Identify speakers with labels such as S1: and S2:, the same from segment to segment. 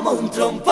S1: como un trompo.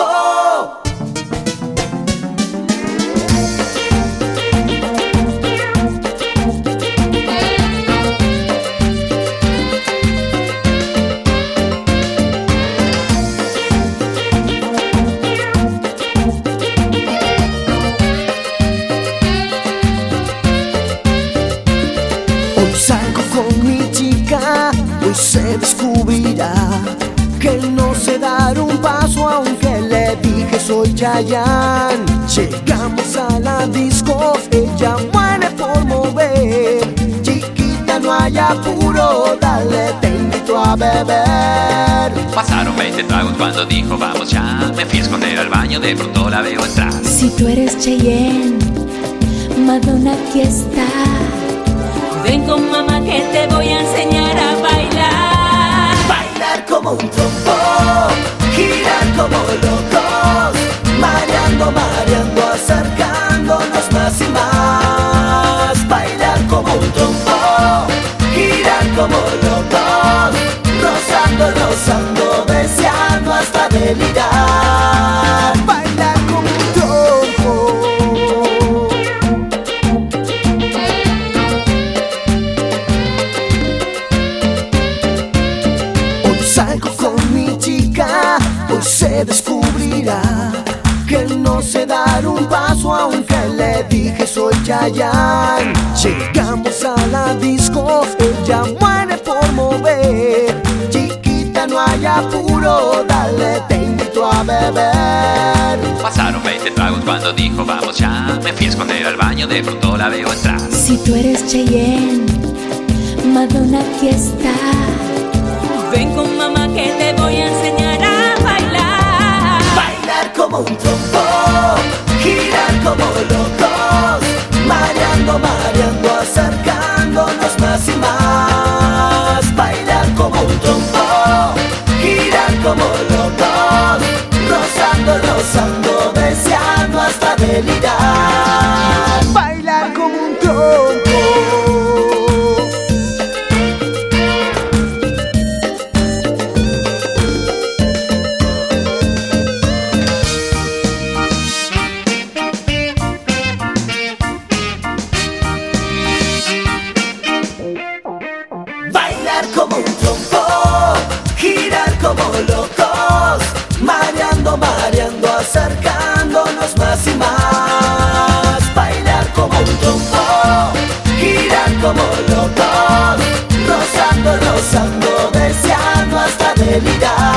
S2: Hoy salgo con mi chica, hoy se descubrirá que no sé dar un paso aunque le dije soy Chayanne. Llegamos a la disco, ella muere por mover. Chiquita, no hay apuro, dale, te invito a beber.
S3: Pasaron 20 tragos cuando dijo vamos ya. Me fui a esconder al baño, de pronto la veo entrar.
S4: Si tú eres Cheyenne, Madonna aquí está. Ven con mamá que te voy a enseñar a bailar.
S1: Bailar como un trompo, girar como locos, mareando, mareando, acercándonos más y más. Bailar como un trompo, girar como locos, rozando, rozando, deseando hasta delirar.
S2: Bailar como un trompo. Hoy salgo con mi chica, hoy se descubrirá que no sé dar un paso aunque le dije soy Chayanne. Llegamos a la disco, ella muere por mover. Chiquita, no hay apuro, dale, te invito a beber.
S3: Pasaron 20 tragos cuando dijo vamos ya. Me fui a esconder al baño, de pronto la veo entrar.
S4: Si tú eres Cheyenne, Madonna aquí está. Ven con mamá que te voy a enseñar a bailar.
S1: Bailar como un trompo, girar como locos, mareando, mareando, acercándonos más y más. Bailar como un trompo, girar como locos, rozando, rozando, deseando hasta delirar.
S2: Bailar como un trompo.
S1: Bailar como un trompo, girar como locos, mareando, mareando, acercándonos más y más. Bailar como un trompo, girar como locos, rozando, rozando, deseando hasta delirar.